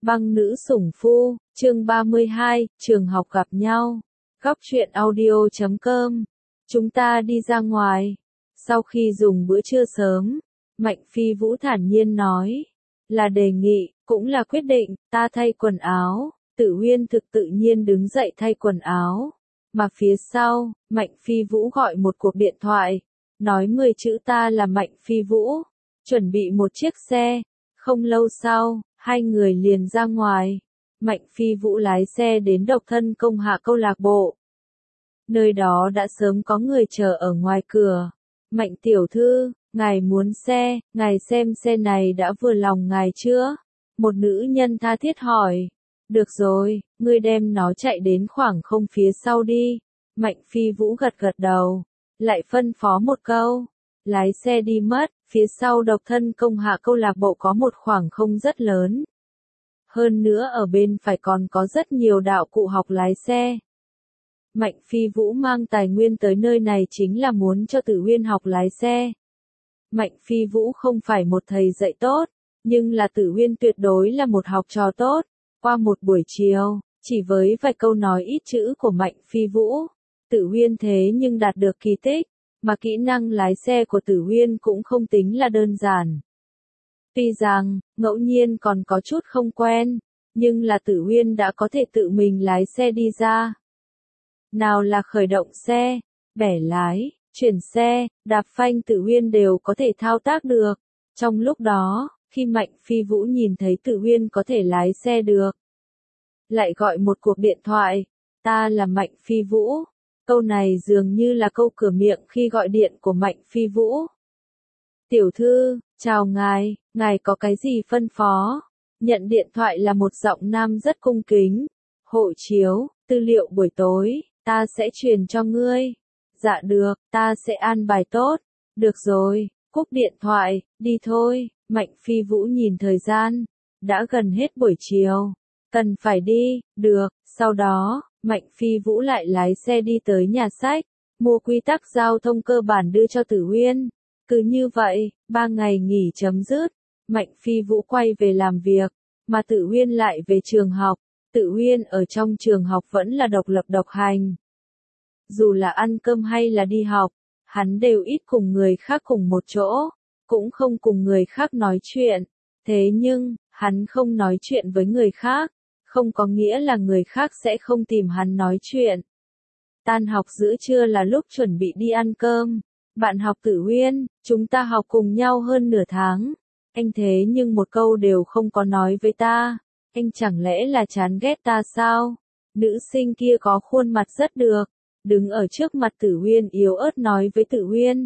Băng nữ sủng phu, chương 32, trường học gặp nhau. Góc truyện audio.com. Chúng ta đi ra ngoài. Sau khi dùng bữa trưa sớm, Mạnh Phi Vũ thản nhiên nói. Là đề nghị, cũng là quyết định, ta thay quần áo. Tử Huyên thực tự nhiên đứng dậy thay quần áo. Mà phía sau, Mạnh Phi Vũ gọi một cuộc điện thoại. Nói 10 chữ ta là Mạnh Phi Vũ. Chuẩn bị một chiếc xe. Không lâu sau, hai người liền ra ngoài. Mạnh Phi Vũ lái xe đến độc thân công hạ câu lạc bộ. Nơi đó đã sớm có người chờ ở ngoài cửa. Mạnh tiểu thư, ngài muốn xe, ngài xem xe này đã vừa lòng ngài chưa? Một nữ nhân tha thiết hỏi. Được rồi, ngươi đem nó chạy đến khoảng không phía sau đi. Mạnh Phi Vũ gật gật đầu. Lại phân phó một câu. Lái xe đi mất, phía sau độc thân công hạ câu lạc bộ có một khoảng không rất lớn. Hơn nữa ở bên phải còn có rất nhiều đạo cụ học lái xe. Mạnh Phi Vũ mang tài nguyên tới nơi này chính là muốn cho Tử Huyên học lái xe. Mạnh Phi Vũ không phải một thầy dạy tốt, nhưng là Tử Huyên tuyệt đối là một học trò tốt. Qua một buổi chiều, chỉ với vài câu nói ít chữ của Mạnh Phi Vũ, Tử Huyên thế nhưng đạt được kỳ tích. Mà kỹ năng lái xe của Tử Huyên cũng không tính là đơn giản. Tuy rằng, ngẫu nhiên còn có chút không quen, nhưng là Tử Huyên đã có thể tự mình lái xe đi ra. Nào là khởi động xe, bẻ lái, chuyển xe, đạp phanh Tử Huyên đều có thể thao tác được. Trong lúc đó, khi Mạnh Phi Vũ nhìn thấy Tử Huyên có thể lái xe được, lại gọi một cuộc điện thoại, ta là Mạnh Phi Vũ. Câu này dường như là câu cửa miệng khi gọi điện của Mạnh Phi Vũ. Tiểu thư, chào ngài, ngài có cái gì phân phó? Nhận điện thoại là một giọng nam rất cung kính. Hộ chiếu, tư liệu buổi tối, ta sẽ truyền cho ngươi. Dạ được, ta sẽ an bài tốt. Được rồi, cúp điện thoại, đi thôi. Mạnh Phi Vũ nhìn thời gian. Đã gần hết buổi chiều. Cần phải đi, được, sau đó. Mạnh Phi Vũ lại lái xe đi tới nhà sách, mua quy tắc giao thông cơ bản đưa cho Tử Huyên. Cứ như vậy, 3 ngày nghỉ chấm dứt, Mạnh Phi Vũ quay về làm việc, mà Tử Huyên lại về trường học. Tử Huyên ở trong trường học vẫn là độc lập độc hành. Dù là ăn cơm hay là đi học, hắn đều ít cùng người khác cùng một chỗ, cũng không cùng người khác nói chuyện. Thế nhưng, hắn không nói chuyện với người khác. Không có nghĩa là người khác sẽ không tìm hắn nói chuyện. Tan học giữa trưa là lúc chuẩn bị đi ăn cơm. Bạn học Tử Huyên, chúng ta học cùng nhau hơn nửa tháng. Anh thế nhưng một câu đều không có nói với ta. Anh chẳng lẽ là chán ghét ta sao? Nữ sinh kia có khuôn mặt rất được. Đứng ở trước mặt Tử Huyên yếu ớt nói với Tử Huyên.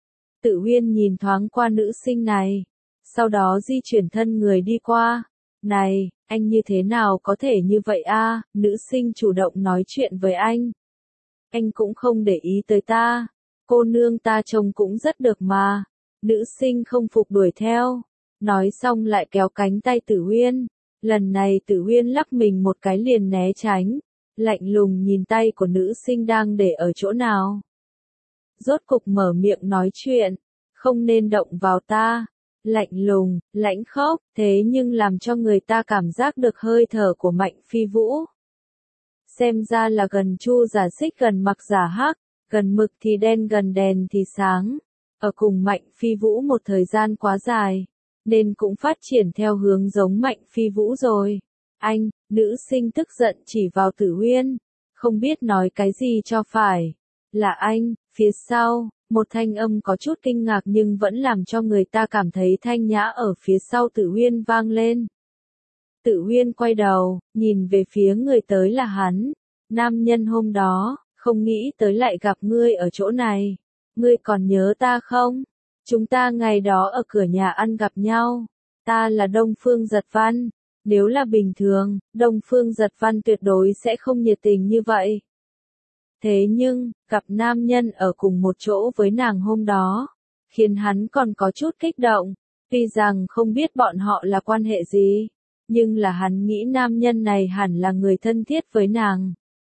Tử Huyên nhìn thoáng qua nữ sinh này. Sau đó di chuyển thân người đi qua. Này, anh như thế nào có thể như vậy a? Nữ sinh chủ động nói chuyện với anh. Anh cũng không để ý tới ta. Cô nương ta trông cũng rất được mà. Nữ sinh không phục đuổi theo. Nói xong lại kéo cánh tay Tử Huyên. Lần này Tử Huyên lắc mình một cái liền né tránh. Lạnh lùng nhìn tay của nữ sinh đang để ở chỗ nào. Rốt cục mở miệng nói chuyện. Không nên động vào ta. Lạnh lùng, lãnh khốc, thế nhưng làm cho người ta cảm giác được hơi thở của Mạnh Phi Vũ. Xem ra là gần chu giả xích gần mặc giả hắc, gần mực thì đen gần đèn thì sáng. Ở cùng Mạnh Phi Vũ một thời gian quá dài, nên cũng phát triển theo hướng giống Mạnh Phi Vũ rồi. Anh, nữ sinh tức giận chỉ vào Tử Huyên, không biết nói cái gì cho phải. Là anh, phía sau. Một thanh âm có chút kinh ngạc nhưng vẫn làm cho người ta cảm thấy thanh nhã ở phía sau Tử Huyên vang lên. Tử Huyên quay đầu, nhìn về phía người tới là hắn. Nam nhân hôm đó, không nghĩ tới lại gặp ngươi ở chỗ này. Ngươi còn nhớ ta không? Chúng ta ngày đó ở cửa nhà ăn gặp nhau. Ta là Đông Phương Giật Văn. Nếu là bình thường, Đông Phương Giật Văn tuyệt đối sẽ không nhiệt tình như vậy. Thế nhưng, gặp nam nhân ở cùng một chỗ với nàng hôm đó, khiến hắn còn có chút kích động. Tuy rằng không biết bọn họ là quan hệ gì, nhưng là hắn nghĩ nam nhân này hẳn là người thân thiết với nàng.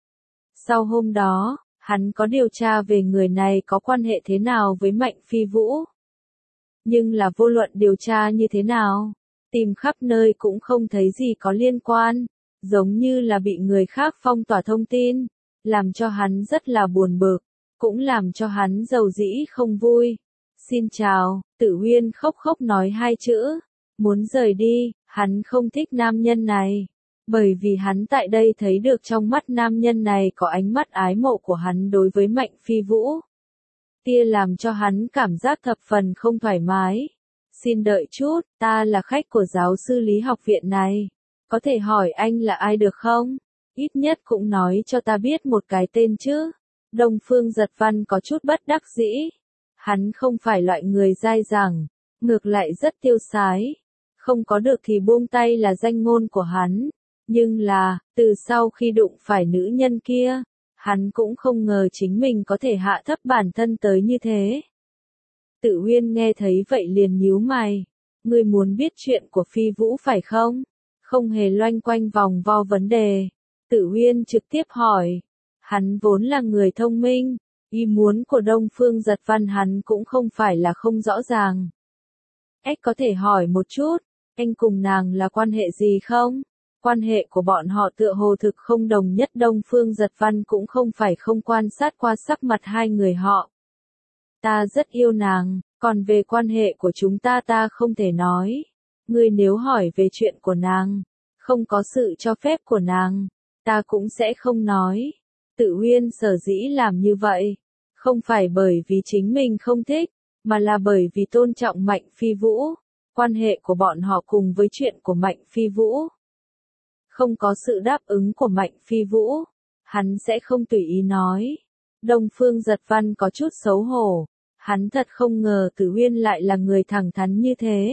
Sau hôm đó, hắn có điều tra về người này có quan hệ thế nào với Mạnh Phi Vũ. Nhưng là vô luận điều tra như thế nào, tìm khắp nơi cũng không thấy gì có liên quan, giống như là bị người khác phong tỏa thông tin, làm cho hắn rất là buồn bực, cũng làm cho hắn giàu dĩ không vui. Xin chào, Tử Uyên khóc khóc nói hai chữ, muốn rời đi, hắn không thích nam nhân này. Bởi vì hắn tại đây thấy được trong mắt nam nhân này có ánh mắt ái mộ của hắn đối với Mạnh Phi Vũ. Tia làm cho hắn cảm giác thập phần không thoải mái. Xin đợi chút, ta là khách của giáo sư lý học viện này. Có thể hỏi anh là ai được không? Ít nhất cũng nói cho ta biết một cái tên chứ. Đông Phương Giật Văn có chút bất đắc dĩ. Hắn không phải loại người dai dẳng, ngược lại rất tiêu sái. Không có được thì buông tay là danh ngôn của hắn. Nhưng là, từ sau khi đụng phải nữ nhân kia, hắn cũng không ngờ chính mình có thể hạ thấp bản thân tới như thế. Tử Uyên nghe thấy vậy liền nhíu mày. Ngươi muốn biết chuyện của Phi Vũ phải không? Không hề loanh quanh vòng vo vấn đề. Tử Uyên trực tiếp hỏi. Hắn vốn là người thông minh, ý muốn của Đông Phương Giật Văn hắn cũng không phải là không rõ ràng. Ếch có thể hỏi một chút, anh cùng nàng là quan hệ gì không? Quan hệ của bọn họ tựa hồ thực không đồng nhất. Đông Phương Giật Văn cũng không phải không quan sát qua sắc mặt hai người họ. Ta rất yêu nàng, còn về quan hệ của chúng ta không thể nói. Ngươi nếu hỏi về chuyện của nàng, không có sự cho phép của nàng, ta cũng sẽ không nói. Tử Uyên sở dĩ làm như vậy, không phải bởi vì chính mình không thích, mà là bởi vì tôn trọng Mạnh Phi Vũ. Quan hệ của bọn họ cùng với chuyện của Mạnh Phi Vũ. Không có sự đáp ứng của Mạnh Phi Vũ, hắn sẽ không tùy ý nói. Đông Phương Giật Văn có chút xấu hổ, hắn thật không ngờ Tử Uyên lại là người thẳng thắn như thế.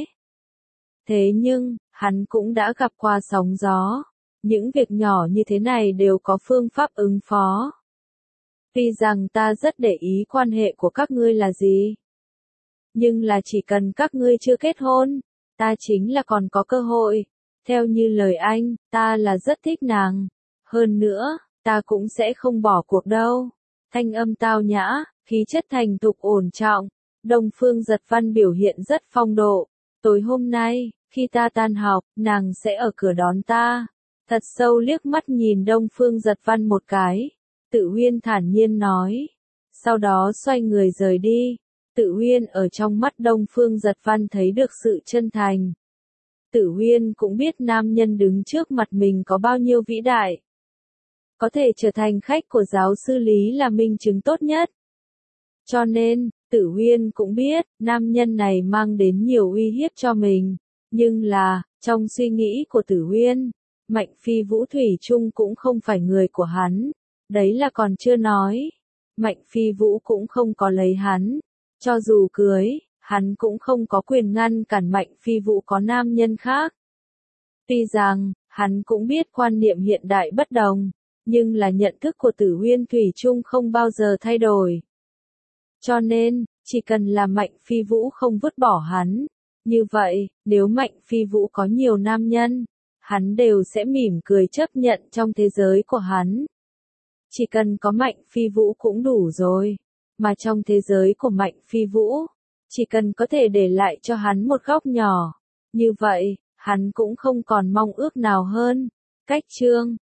Thế nhưng, hắn cũng đã gặp qua sóng gió, những việc nhỏ như thế này đều có phương pháp ứng phó. Tuy rằng ta rất để ý quan hệ của các ngươi là gì, nhưng là chỉ cần các ngươi chưa kết hôn, ta chính là còn có cơ hội. Theo như lời anh, ta là rất thích nàng. Hơn nữa, ta cũng sẽ không bỏ cuộc đâu. Thanh âm tao nhã, khí chất thành thục ổn trọng. Đông Phương Giật Văn biểu hiện rất phong độ. Tối hôm nay, khi ta tan học, nàng sẽ ở cửa đón ta. Thật sâu liếc mắt nhìn Đông Phương Giật Văn một cái. Tử Uyên thản nhiên nói. Sau đó xoay người rời đi. Tử Uyên ở trong mắt Đông Phương Giật Văn thấy được sự chân thành. Tử Uyên cũng biết nam nhân đứng trước mặt mình có bao nhiêu vĩ đại. Có thể trở thành khách của giáo sư Lý là minh chứng tốt nhất. Cho nên, Tử Uyên cũng biết, nam nhân này mang đến nhiều uy hiếp cho mình. Nhưng là, trong suy nghĩ của Tử Uyên, Mạnh Phi Vũ thủy chung cũng không phải người của hắn. Đấy là còn chưa nói. Mạnh Phi Vũ cũng không có lấy hắn. Cho dù cưới, hắn cũng không có quyền ngăn cản Mạnh Phi Vũ có nam nhân khác. Tuy rằng, hắn cũng biết quan niệm hiện đại bất đồng, nhưng là nhận thức của Tử Uyên thủy chung không bao giờ thay đổi. Cho nên, chỉ cần là Mạnh Phi Vũ không vứt bỏ hắn. Như vậy, nếu Mạnh Phi Vũ có nhiều nam nhân, hắn đều sẽ mỉm cười chấp nhận trong thế giới của hắn. Chỉ cần có Mạnh Phi Vũ cũng đủ rồi. Mà trong thế giới của Mạnh Phi Vũ, chỉ cần có thể để lại cho hắn một góc nhỏ. Như vậy, hắn cũng không còn mong ước nào hơn. Cách chương